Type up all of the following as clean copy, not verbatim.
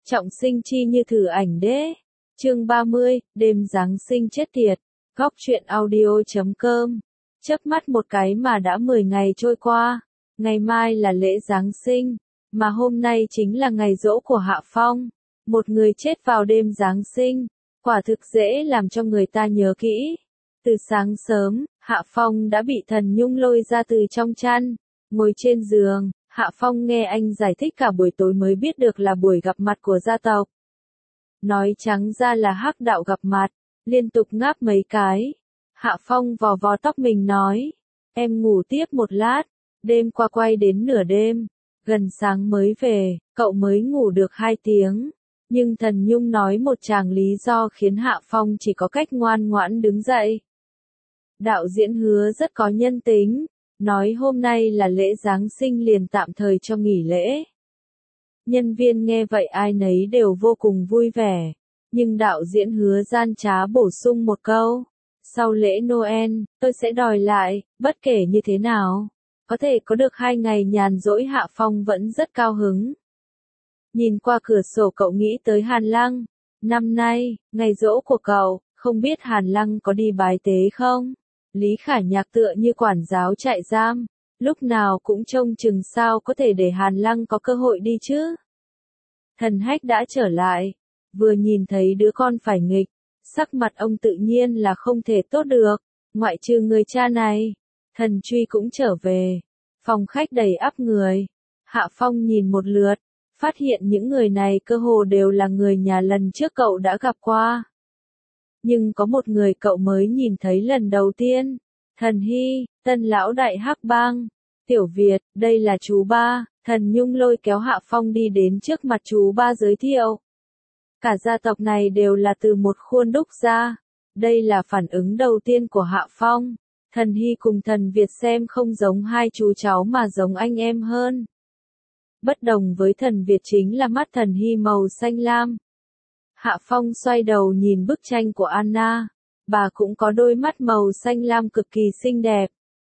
Trọng sinh chi như thử ảnh đế. Chương 30, đêm Giáng sinh chết tiệt. Góc truyện audio.com. Chớp mắt một cái mà đã 10 ngày trôi qua. Ngày mai là lễ Giáng sinh, mà hôm nay chính là ngày giỗ của Hạ Phong. Một người chết vào đêm Giáng sinh, quả thực dễ làm cho người ta nhớ kỹ. Từ sáng sớm, Hạ Phong đã bị Thần Nhung lôi ra từ trong chăn, ngồi trên giường. Hạ Phong nghe anh giải thích cả buổi tối mới biết được là buổi gặp mặt của gia tộc. Nói trắng ra là Hắc đạo gặp mặt, liên tục ngáp mấy cái. Hạ Phong vò vò tóc mình nói, em ngủ tiếp một lát, đêm qua quay đến nửa đêm, gần sáng mới về, cậu mới ngủ được 2 tiếng. Nhưng Thần Nhung nói một tràng lý do khiến Hạ Phong chỉ có cách ngoan ngoãn đứng dậy. Đạo diễn Hứa rất có nhân tính, nói hôm nay là lễ Giáng sinh liền tạm thời cho nghỉ lễ. Nhân viên nghe vậy ai nấy đều vô cùng vui vẻ, nhưng đạo diễn Hứa gian trá bổ sung một câu, sau lễ Noel, tôi sẽ đòi lại, bất kể như thế nào. Có thể có được 2 ngày nhàn rỗi Hạ Phong vẫn rất cao hứng. Nhìn qua cửa sổ cậu nghĩ tới Hàn Lăng, năm nay, ngày giỗ của cậu, không biết Hàn Lăng có đi bái tế không? Lý Khả Nhạc tựa như quản giáo trại giam, lúc nào cũng trông chừng sao có thể để Hàn Lăng có cơ hội đi chứ. Thần Hách đã trở lại, vừa nhìn thấy đứa con phải nghịch, sắc mặt ông tự nhiên là không thể tốt được, ngoại trừ người cha này. Thần Truy cũng trở về, phòng khách đầy ắp người. Hạ Phong nhìn một lượt, phát hiện những người này cơ hồ đều là người nhà lần trước cậu đã gặp qua. Nhưng có một người cậu mới nhìn thấy lần đầu tiên, Thần Hy, tân lão đại Hắc Bang. Tiểu Việt, đây là chú ba. Thần Nhung lôi kéo Hạ Phong đi đến trước mặt chú ba giới thiệu. Cả gia tộc này đều là từ một khuôn đúc ra. Đây là phản ứng đầu tiên của Hạ Phong. Thần Hy cùng Thần Việt xem không giống hai chú cháu mà giống anh em hơn. Bất đồng với Thần Việt chính là mắt Thần Hy màu xanh lam. Hạ Phong xoay đầu nhìn bức tranh của Anna, bà cũng có đôi mắt màu xanh lam cực kỳ xinh đẹp.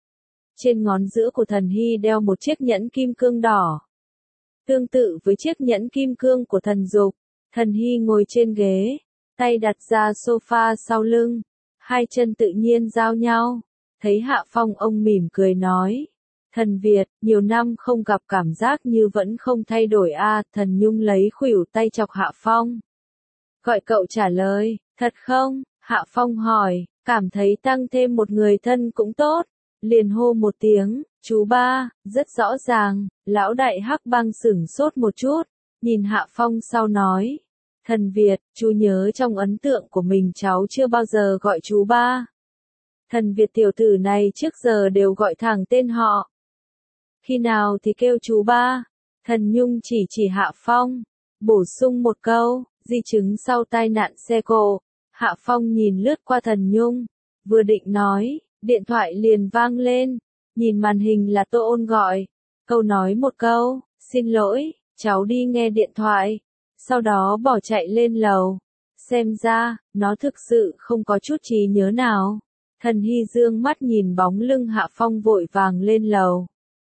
Trên ngón giữa của Thần Hy đeo một chiếc nhẫn kim cương đỏ. Tương tự với chiếc nhẫn kim cương của Thần Dục, Thần Hy ngồi trên ghế, tay đặt ra sofa sau lưng, hai chân tự nhiên giao nhau. Thấy Hạ Phong ông mỉm cười nói, Thần Việt, nhiều năm không gặp cảm giác như vẫn không thay đổi a. Thần Nhung lấy khuỷu tay chọc Hạ Phong. Gọi cậu trả lời, thật không? Hạ Phong hỏi, cảm thấy tăng thêm một người thân cũng tốt. Liền hô một tiếng, chú ba, rất rõ ràng. Lão đại Hắc Bang sửng sốt một chút, nhìn Hạ Phong sau nói, Thần Việt, chú nhớ trong ấn tượng của mình cháu chưa bao giờ gọi chú ba. Thần Việt tiểu tử này trước giờ đều gọi thẳng tên họ. Khi nào thì kêu chú ba? Thần Nhung chỉ Hạ Phong, bổ sung một câu, di chứng sau tai nạn xe cộ. Hạ Phong nhìn lướt qua Thần Nhung, vừa định nói, điện thoại liền vang lên, nhìn màn hình là Tô Ôn gọi. Câu nói một câu, xin lỗi, cháu đi nghe điện thoại, sau đó bỏ chạy lên lầu. Xem ra, nó thực sự không có chút trí nhớ nào. Thần Hy dương mắt nhìn bóng lưng Hạ Phong vội vàng lên lầu.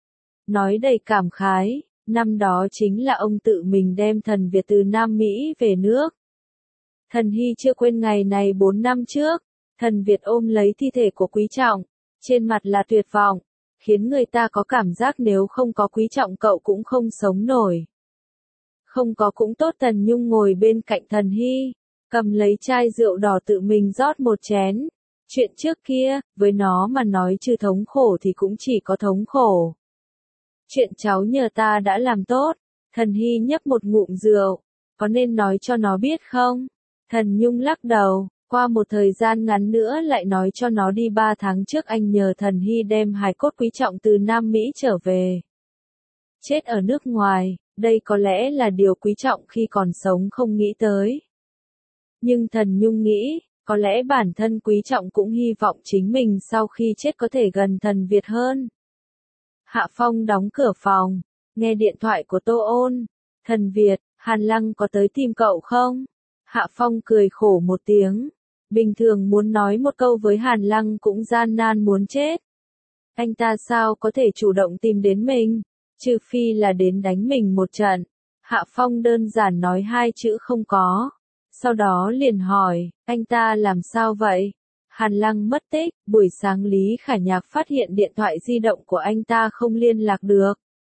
Nói đầy cảm khái, năm đó chính là ông tự mình đem Thần Việt từ Nam Mỹ về nước. Thần Hy chưa quên ngày này 4 năm trước, Thần Việt ôm lấy thi thể của Quý Trọng, trên mặt là tuyệt vọng, khiến người ta có cảm giác nếu không có Quý Trọng cậu cũng không sống nổi. Không có cũng tốt. Thần Nhung ngồi bên cạnh Thần Hy, cầm lấy chai rượu đỏ tự mình rót một chén. Chuyện trước kia, với nó mà nói trừ thống khổ thì cũng chỉ có thống khổ. Chuyện cháu nhờ ta đã làm tốt. Thần Hy nhấp một ngụm rượu, có nên nói cho nó biết không? Thần Nhung lắc đầu, qua một thời gian ngắn nữa lại nói cho nó đi. 3 tháng trước anh nhờ Thần Hy đem hài cốt Quý Trọng từ Nam Mỹ trở về. Chết ở nước ngoài, đây có lẽ là điều Quý Trọng khi còn sống không nghĩ tới. Nhưng Thần Nhung nghĩ, có lẽ bản thân Quý Trọng cũng hy vọng chính mình sau khi chết có thể gần Thần Việt hơn. Hạ Phong đóng cửa phòng, nghe điện thoại của Tô Ôn. Thần Việt, Hàn Lăng có tới tìm cậu không? Hạ Phong cười khổ một tiếng. Bình thường muốn nói một câu với Hàn Lăng cũng gian nan muốn chết. Anh ta sao có thể chủ động tìm đến mình, trừ phi là đến đánh mình một trận. Hạ Phong đơn giản nói hai chữ không có. Sau đó liền hỏi, anh ta làm sao vậy? Hàn Lăng mất tích, buổi sáng Lý Khả Nhạc phát hiện điện thoại di động của anh ta không liên lạc được.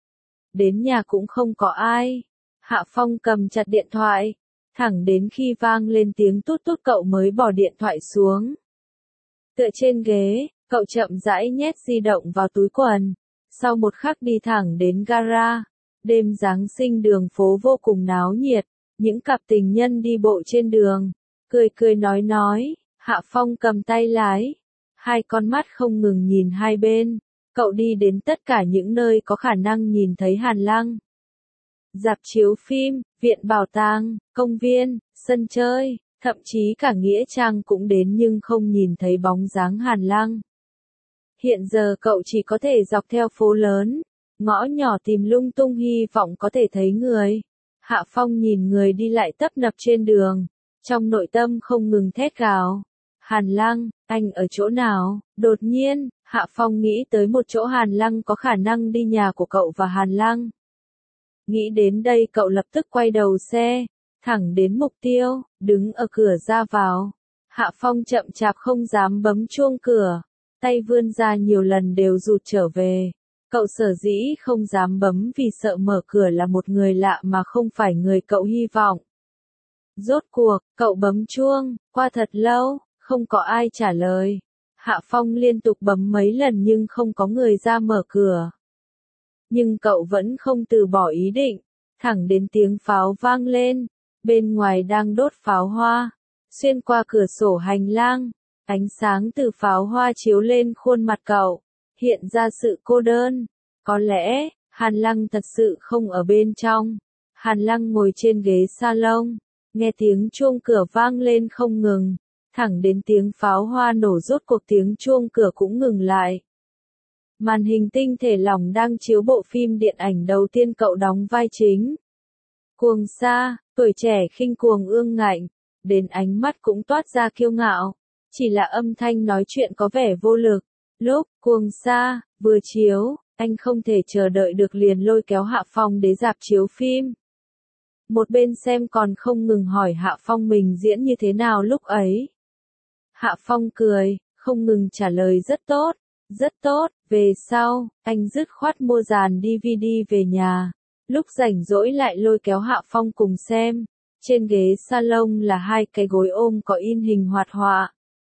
Đến nhà cũng không có ai. Hạ Phong cầm chặt điện thoại, thẳng đến khi vang lên tiếng tút tút cậu mới bỏ điện thoại xuống. Tựa trên ghế, cậu chậm rãi nhét di động vào túi quần. Sau một khắc đi thẳng đến gara. Đêm Giáng sinh đường phố vô cùng náo nhiệt. Những cặp tình nhân đi bộ trên đường, cười cười nói, Hạ Phong cầm tay lái, hai con mắt không ngừng nhìn hai bên, cậu đi đến tất cả những nơi có khả năng nhìn thấy Hàn Lăng. Rạp chiếu phim, viện bảo tàng, công viên, sân chơi, thậm chí cả nghĩa trang cũng đến nhưng không nhìn thấy bóng dáng Hàn Lăng. Hiện giờ cậu chỉ có thể dọc theo phố lớn, ngõ nhỏ tìm lung tung hy vọng có thể thấy người. Hạ Phong nhìn người đi lại tấp nập trên đường, trong nội tâm không ngừng thét gào. Hàn Lăng, anh ở chỗ nào? Đột nhiên, Hạ Phong nghĩ tới một chỗ Hàn Lăng có khả năng đi nhà của cậu và Hàn Lăng. Nghĩ đến đây cậu lập tức quay đầu xe, thẳng đến mục tiêu, đứng ở cửa ra vào. Hạ Phong chậm chạp không dám bấm chuông cửa, tay vươn ra nhiều lần đều rụt trở về. Cậu sở dĩ không dám bấm vì sợ mở cửa là một người lạ mà không phải người cậu hy vọng. Rốt cuộc, cậu bấm chuông, qua thật lâu, không có ai trả lời. Hạ Phong liên tục bấm mấy lần nhưng không có người ra mở cửa. Nhưng cậu vẫn không từ bỏ ý định, thẳng đến tiếng pháo vang lên, bên ngoài đang đốt pháo hoa. Xuyên qua cửa sổ hành lang, ánh sáng từ pháo hoa chiếu lên khuôn mặt cậu. Hiện ra sự cô đơn. Có lẽ, Hàn Lăng thật sự không ở bên trong. Hàn Lăng ngồi trên ghế salon, nghe tiếng chuông cửa vang lên không ngừng, thẳng đến tiếng pháo hoa nổ rốt cuộc tiếng chuông cửa cũng ngừng lại. Màn hình tinh thể lỏng đang chiếu bộ phim điện ảnh đầu tiên cậu đóng vai chính. Cuồng sa, tuổi trẻ khinh cuồng ương ngạnh, đến ánh mắt cũng toát ra kiêu ngạo, chỉ là âm thanh nói chuyện có vẻ vô lực. Lúc cuồng sa vừa chiếu, anh không thể chờ đợi được liền lôi kéo Hạ Phong đến rạp chiếu phim. Một bên xem còn không ngừng hỏi Hạ Phong mình diễn như thế nào lúc ấy. Hạ Phong cười, không ngừng trả lời rất tốt, rất tốt. Về sau, anh dứt khoát mua dàn DVD về nhà. Lúc rảnh rỗi lại lôi kéo Hạ Phong cùng xem. Trên ghế salon là hai cái gối ôm có in hình hoạt họa.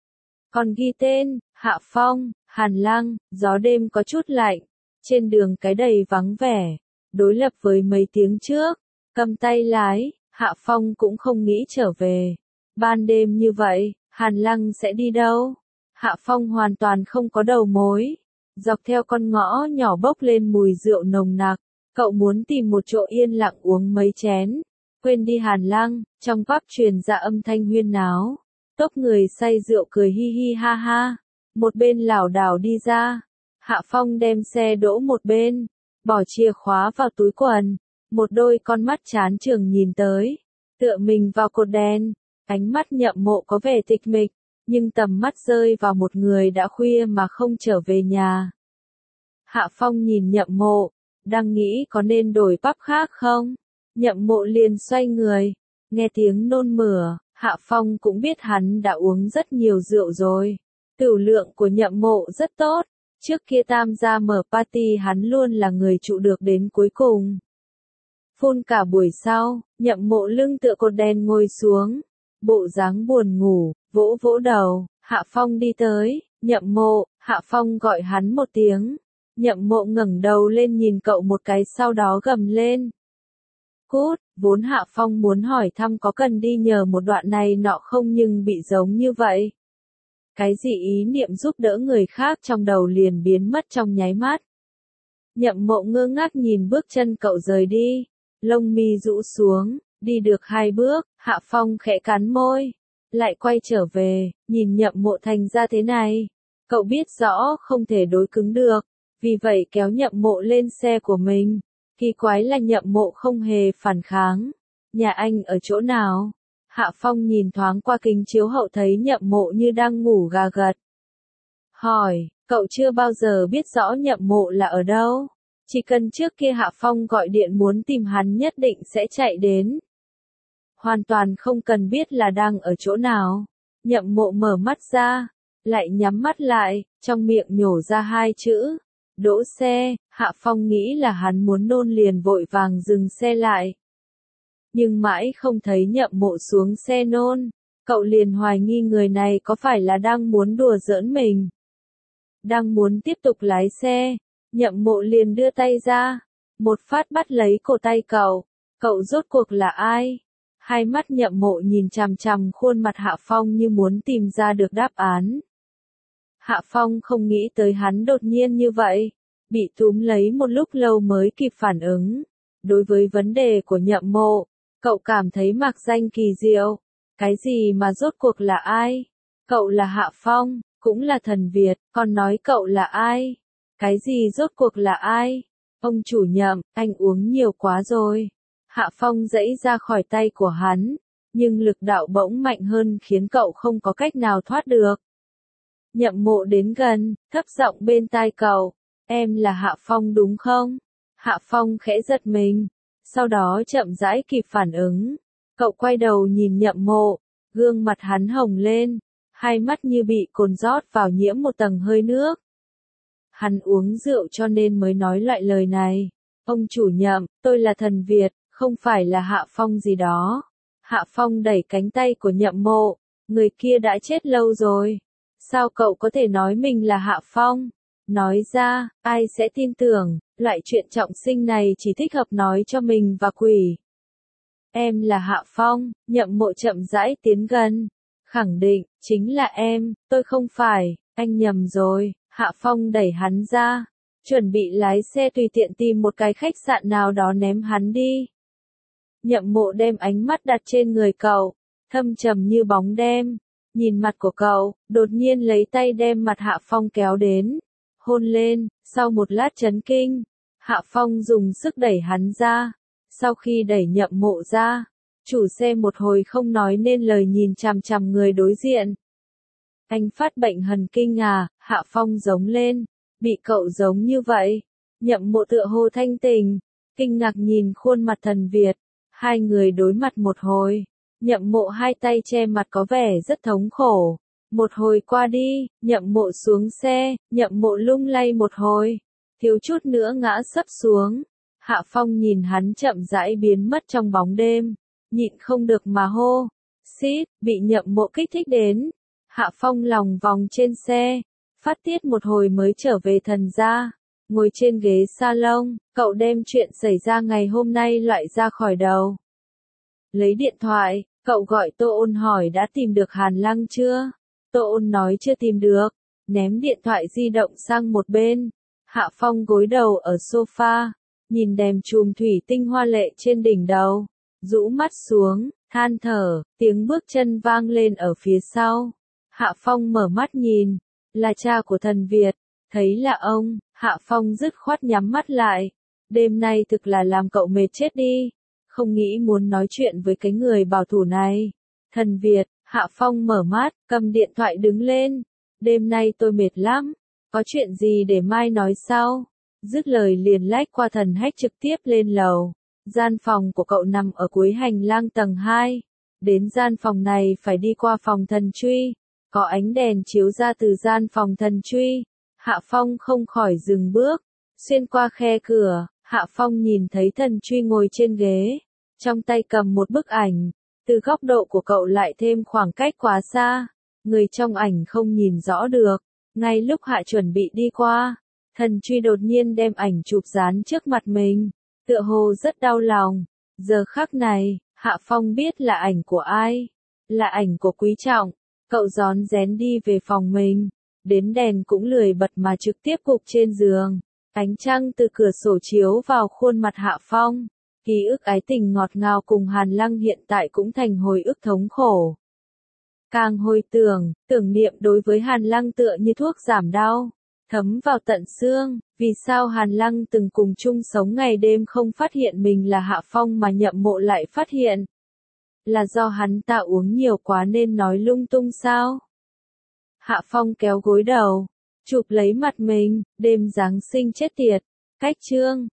Còn ghi tên, Hạ Phong, Hàn Lăng, gió đêm có chút lạnh. Trên đường cái đầy vắng vẻ. Đối lập với mấy tiếng trước, cầm tay lái, Hạ Phong cũng không nghĩ trở về. Ban đêm như vậy, Hàn Lăng sẽ đi đâu? Hạ Phong hoàn toàn không có đầu mối. Dọc theo con ngõ nhỏ bốc lên mùi rượu nồng nặc, cậu muốn tìm một chỗ yên lặng uống mấy chén. Quên đi Hàn Lăng, trong pub truyền ra âm thanh huyên náo. Tốp người say rượu cười hi hi ha ha. Một bên lảo đảo đi ra. Hạ Phong đem xe đỗ một bên, bỏ chìa khóa vào túi quần. Một đôi con mắt chán chường nhìn tới, tựa mình vào cột đèn. Ánh mắt Nhậm Mộ có vẻ tịch mịch, nhưng tầm mắt rơi vào một người đã khuya mà không trở về nhà. Hạ Phong nhìn Nhậm Mộ, đang nghĩ có nên đổi pub khác không? Nhậm Mộ liền xoay người, nghe tiếng nôn mửa, Hạ Phong cũng biết hắn đã uống rất nhiều rượu rồi. Tửu lượng của Nhậm Mộ rất tốt, trước kia tham gia mở party hắn luôn là người trụ được đến cuối cùng. Phun cả buổi sau, Nhậm Mộ lưng tựa cột đèn ngồi xuống, bộ dáng buồn ngủ, vỗ vỗ đầu. Hạ Phong đi tới, Nhậm Mộ. Hạ Phong gọi hắn một tiếng. Nhậm Mộ ngẩng đầu lên nhìn cậu một cái sau đó gầm lên. Cút, vốn Hạ Phong muốn hỏi thăm có cần đi nhờ một đoạn này nọ không nhưng bị giống như vậy. Cái gì ý niệm giúp đỡ người khác trong đầu liền biến mất trong nháy mắt. Nhậm Mộ ngơ ngác nhìn bước chân cậu rời đi, lông mi rũ xuống, đi được 2 bước, Hạ Phong khẽ cắn môi, lại quay trở về, nhìn Nhậm Mộ thành ra thế này. Cậu biết rõ không thể đối cứng được, vì vậy kéo Nhậm Mộ lên xe của mình. Kỳ quái là Nhậm Mộ không hề phản kháng. Nhà anh ở chỗ nào? Hạ Phong nhìn thoáng qua kính chiếu hậu thấy Nhậm Mộ như đang ngủ gà gật. Hỏi, cậu chưa bao giờ biết rõ Nhậm Mộ là ở đâu? Chỉ cần trước kia Hạ Phong gọi điện muốn tìm hắn nhất định sẽ chạy đến. Hoàn toàn không cần biết là đang ở chỗ nào. Nhậm Mộ mở mắt ra, lại nhắm mắt lại, trong miệng nhổ ra hai chữ. Đỗ xe, Hạ Phong nghĩ là hắn muốn nôn liền vội vàng dừng xe lại. Nhưng mãi không thấy Nhậm Mộ xuống xe nôn, cậu liền hoài nghi người này có phải là đang muốn đùa giỡn mình. Đang muốn tiếp tục lái xe, Nhậm Mộ liền đưa tay ra, một phát bắt lấy cổ tay cậu. Cậu rốt cuộc là ai? Hai mắt Nhậm Mộ nhìn chằm chằm khuôn mặt Hạ Phong như muốn tìm ra được đáp án. Hạ Phong không nghĩ tới hắn đột nhiên như vậy, bị túm lấy một lúc lâu mới kịp phản ứng. Đối với vấn đề của Nhậm Mộ, cậu cảm thấy mạc danh kỳ diệu. Cái gì mà rốt cuộc là ai? Cậu là Hạ Phong, cũng là thần Việt, còn nói cậu là ai? Cái gì rốt cuộc là ai? Ông chủ Nhậm, anh uống nhiều quá rồi. Hạ Phong giãy ra khỏi tay của hắn, nhưng lực đạo bỗng mạnh hơn khiến cậu không có cách nào thoát được. Nhậm Mộ đến gần, thấp giọng bên tai cậu, em là Hạ Phong đúng không? Hạ Phong khẽ giật mình, sau đó chậm rãi kịp phản ứng. Cậu quay đầu nhìn Nhậm Mộ, gương mặt hắn hồng lên, hai mắt như bị cồn rót vào nhiễm một tầng hơi nước. Hắn uống rượu cho nên mới nói loại lời này. Ông chủ Nhậm, tôi là thần Việt, không phải là Hạ Phong gì đó. Hạ Phong đẩy cánh tay của Nhậm Mộ, người kia đã chết lâu rồi. Sao cậu có thể nói mình là Hạ Phong? Nói ra, ai sẽ tin tưởng, loại chuyện trọng sinh này chỉ thích hợp nói cho mình và quỷ. Em là Hạ Phong, Nhậm Mộ chậm rãi tiến gần. Khẳng định, chính là em, tôi không phải, anh nhầm rồi. Hạ Phong đẩy hắn ra, chuẩn bị lái xe tùy tiện tìm một cái khách sạn nào đó ném hắn đi. Nhậm Mộ đem ánh mắt đặt trên người cậu, thâm trầm như bóng đêm, nhìn mặt của cậu, đột nhiên lấy tay đem mặt Hạ Phong kéo đến, hôn lên. Sau một lát chấn kinh, Hạ Phong dùng sức đẩy hắn ra. Sau khi đẩy Nhậm Mộ ra, chủ xe một hồi không nói nên lời nhìn chằm chằm người đối diện. Anh phát bệnh thần kinh à? Hạ Phong giống lên, bị cậu giống như vậy. Nhậm Mộ tựa hồ thanh tỉnh, kinh ngạc nhìn khuôn mặt thần Việt. Hai người đối mặt một hồi, Nhậm Mộ hai tay che mặt có vẻ rất thống khổ. Một hồi qua đi, Nhậm Mộ xuống xe, Nhậm Mộ lung lay một hồi, thiếu chút nữa ngã sấp xuống. Hạ Phong nhìn hắn chậm rãi biến mất trong bóng đêm, nhịn không được mà hô, xít, bị Nhậm Mộ kích thích đến. Hạ Phong lòng vòng trên xe, phát tiết một hồi mới trở về thần gia, ngồi trên ghế salon, cậu đem chuyện xảy ra ngày hôm nay loại ra khỏi đầu. Lấy điện thoại, cậu gọi Tô Ôn hỏi đã tìm được Hàn Lăng chưa? Tô Ôn nói chưa tìm được, ném điện thoại di động sang một bên. Hạ Phong gối đầu ở sofa, nhìn đèn chùm thủy tinh hoa lệ trên đỉnh đầu, rũ mắt xuống, than thở, tiếng bước chân vang lên ở phía sau. Hạ Phong mở mắt nhìn, là cha của thần Việt, thấy là ông, Hạ Phong dứt khoát nhắm mắt lại. Đêm nay thực là làm cậu mệt chết đi, không nghĩ muốn nói chuyện với cái người bảo thủ này. Thần Việt, Hạ Phong mở mắt, cầm điện thoại đứng lên. Đêm nay tôi mệt lắm, có chuyện gì để mai nói sau. Dứt lời liền lách qua thần hách trực tiếp lên lầu. Gian phòng của cậu nằm ở cuối hành lang tầng 2. Đến gian phòng này phải đi qua phòng thần truy. Có ánh đèn chiếu ra từ gian phòng thần truy. Hạ Phong không khỏi dừng bước. Xuyên qua khe cửa, Hạ Phong nhìn thấy thần truy ngồi trên ghế. Trong tay cầm một bức ảnh. Từ góc độ của cậu lại thêm khoảng cách quá xa. Người trong ảnh không nhìn rõ được. Ngay lúc Hạ chuẩn bị đi qua, thần truy đột nhiên đem ảnh chụp dán trước mặt mình. Tựa hồ rất đau lòng. Giờ khắc này, Hạ Phong biết là ảnh của ai. Là ảnh của Quý Trọng. Cậu rón rén đi về phòng mình. Đến đèn cũng lười bật mà trực tiếp gục trên giường. Ánh trăng từ cửa sổ chiếu vào khuôn mặt Hạ Phong. Ký ức ái tình ngọt ngào cùng Hàn Lăng hiện tại cũng thành hồi ức thống khổ. Càng hồi tưởng niệm đối với Hàn Lăng tựa như thuốc giảm đau, thấm vào tận xương. Vì sao Hàn Lăng từng cùng chung sống ngày đêm không phát hiện mình là Hạ Phong mà Nhậm Mộ lại phát hiện? Là do hắn ta uống nhiều quá nên nói lung tung sao? Hạ Phong kéo gối đầu, chụp lấy mặt mình, đêm Giáng sinh chết tiệt. Cách chương